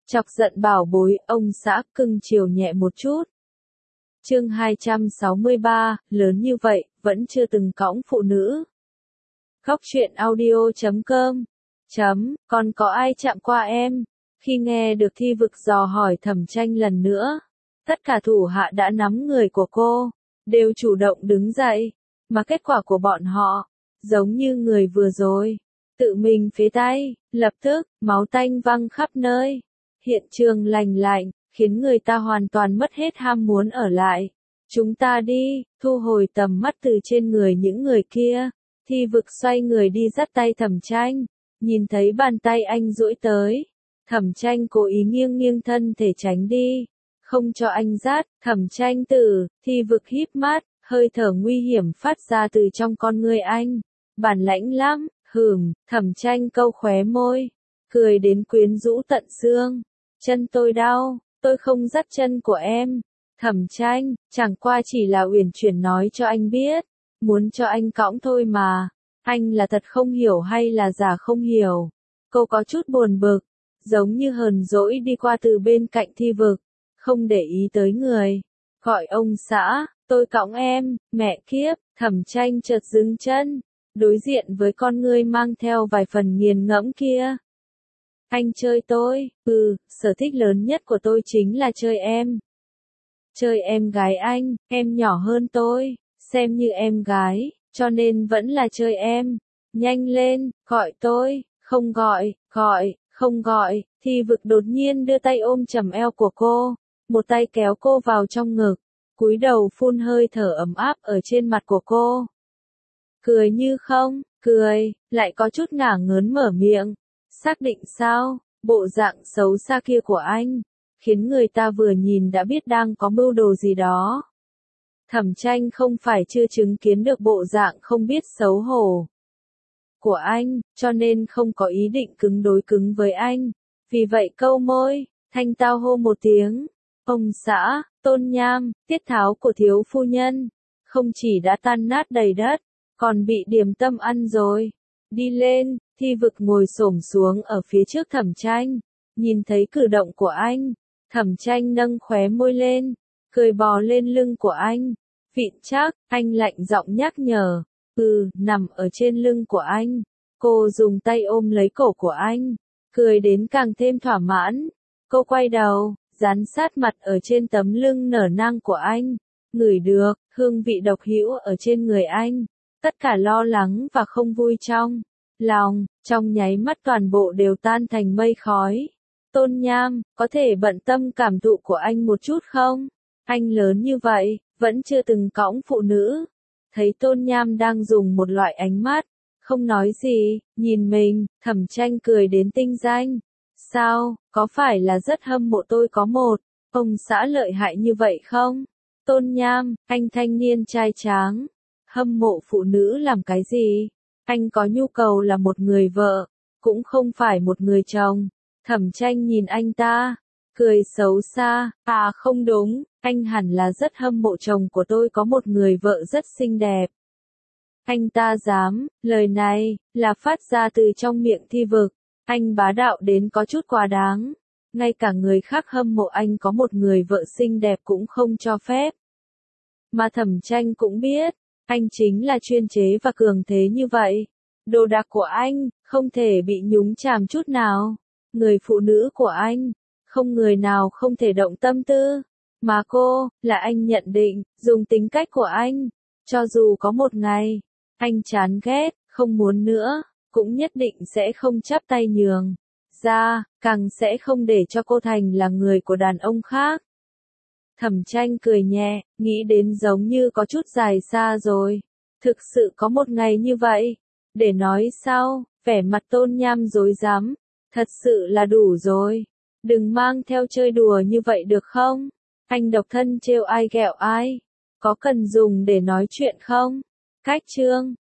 Chọc giận bảo bối, ông xã cưng chiều nhẹ một chút. Chương 263, lớn như vậy, vẫn chưa từng cõng phụ nữ. Góc truyện audio.com. Còn có ai chạm qua em? Khi nghe được Thi Vực dò hỏi Thẩm Tranh lần nữa, tất cả thủ hạ đã nắm người của cô, đều chủ động đứng dậy, mà kết quả của bọn họ, giống như người vừa rồi, tự mình phế tay, lập tức, máu tanh văng khắp nơi. Hiện trường lành lạnh, khiến người ta hoàn toàn mất hết ham muốn ở lại. Chúng ta đi, thu hồi tầm mắt từ trên người những người kia. Thi Vực xoay người đi dắt tay Thẩm Tranh, nhìn thấy bàn tay anh duỗi tới. Thẩm Tranh cố ý nghiêng nghiêng thân thể tránh đi, không cho anh dắt. Thẩm Tranh tử, Thi Vực híp mắt, hơi thở nguy hiểm phát ra từ trong con ngươi anh. Bản lãnh lắm, Thẩm Tranh câu khóe môi, cười đến quyến rũ tận xương. Chân tôi đau, tôi không dắt chân của em. Thẩm Tranh, chẳng qua chỉ là uyển chuyển nói cho anh biết, muốn cho anh cõng thôi mà. Anh là thật không hiểu hay là giả không hiểu? Cô có chút buồn bực, giống như hờn dỗi đi qua từ bên cạnh Thi Vực, không để ý tới người. Gọi ông xã, tôi cõng em. Mẹ kiếp, Thẩm Tranh chợt dừng chân, đối diện với con ngươi mang theo vài phần nghiền ngẫm kia. Anh chơi tôi, sở thích lớn nhất của tôi chính là chơi em. Chơi em gái anh, em nhỏ hơn tôi, xem như em gái, cho nên vẫn là chơi em. Nhanh lên, gọi tôi, không gọi, không gọi. Thi Vực đột nhiên đưa tay ôm chầm eo của cô, một tay kéo cô vào trong ngực, cúi đầu phun hơi thở ấm áp ở trên mặt của cô. Cười như không, cười, lại có chút ngả ngớn mở miệng. Xác định sao? Bộ dạng xấu xa kia của anh, khiến người ta vừa nhìn đã biết đang có mưu đồ gì đó. Thẩm Tranh không phải chưa chứng kiến được bộ dạng không biết xấu hổ của anh, cho nên không có ý định cứng đối cứng với anh. Vì vậy câu môi, thanh tao hô một tiếng. Ông xã, Tôn Nham, tiết tháo của thiếu phu nhân, không chỉ đã tan nát đầy đất, còn bị điểm tâm ăn rồi. Đi lên. Thi Vực ngồi xổm xuống ở phía trước Thẩm Tranh, nhìn thấy cử động của anh, Thẩm Tranh nâng khóe môi lên, cười bò lên lưng của anh. Vịn chắc, anh lạnh giọng nhắc nhở. Nằm ở trên lưng của anh. Cô dùng tay ôm lấy cổ của anh, cười đến càng thêm thỏa mãn. Cô quay đầu, dán sát mặt ở trên tấm lưng nở nang của anh, ngửi được hương vị độc hữu ở trên người anh. Tất cả lo lắng và không vui trong lòng, trong nháy mắt toàn bộ đều tan thành mây khói. Tôn Nham, có thể bận tâm cảm thụ của anh một chút không? Anh lớn như vậy, vẫn chưa từng cõng phụ nữ. Thấy Tôn Nham đang dùng một loại ánh mắt, không nói gì, nhìn mình, Thẩm Tranh cười đến tinh danh. Sao, có phải là rất hâm mộ tôi có một ông xã lợi hại như vậy không? Tôn Nham, anh thanh niên trai tráng, hâm mộ phụ nữ làm cái gì? Anh có nhu cầu là một người vợ, cũng không phải một người chồng. Thẩm Tranh nhìn anh ta, cười xấu xa. Không đúng, anh hẳn là rất hâm mộ chồng của tôi có một người vợ rất xinh đẹp. Anh ta dám, lời này, là phát ra từ trong miệng Thi Vực. Anh bá đạo đến có chút quá đáng. Ngay cả người khác hâm mộ anh có một người vợ xinh đẹp cũng không cho phép. Mà Thẩm Tranh cũng biết, anh chính là chuyên chế và cường thế như vậy. Đồ đạc của anh, không thể bị nhúng chàm chút nào. Người phụ nữ của anh, không người nào không thể động tâm tư. Mà cô, là anh nhận định, dùng tính cách của anh, cho dù có một ngày, anh chán ghét, không muốn nữa, cũng nhất định sẽ không chắp tay nhường ra, càng sẽ không để cho cô thành là người của đàn ông khác. Thẩm Tranh cười nhẹ, nghĩ đến giống như có chút dài xa rồi. Thực sự có một ngày như vậy. Để nói sao, vẻ mặt Tôn Nham rối rắm. Thật sự là đủ rồi. Đừng mang theo chơi đùa như vậy được không? Anh độc thân trêu ai ghẹo ai? Có cần dùng để nói chuyện không? Cách chương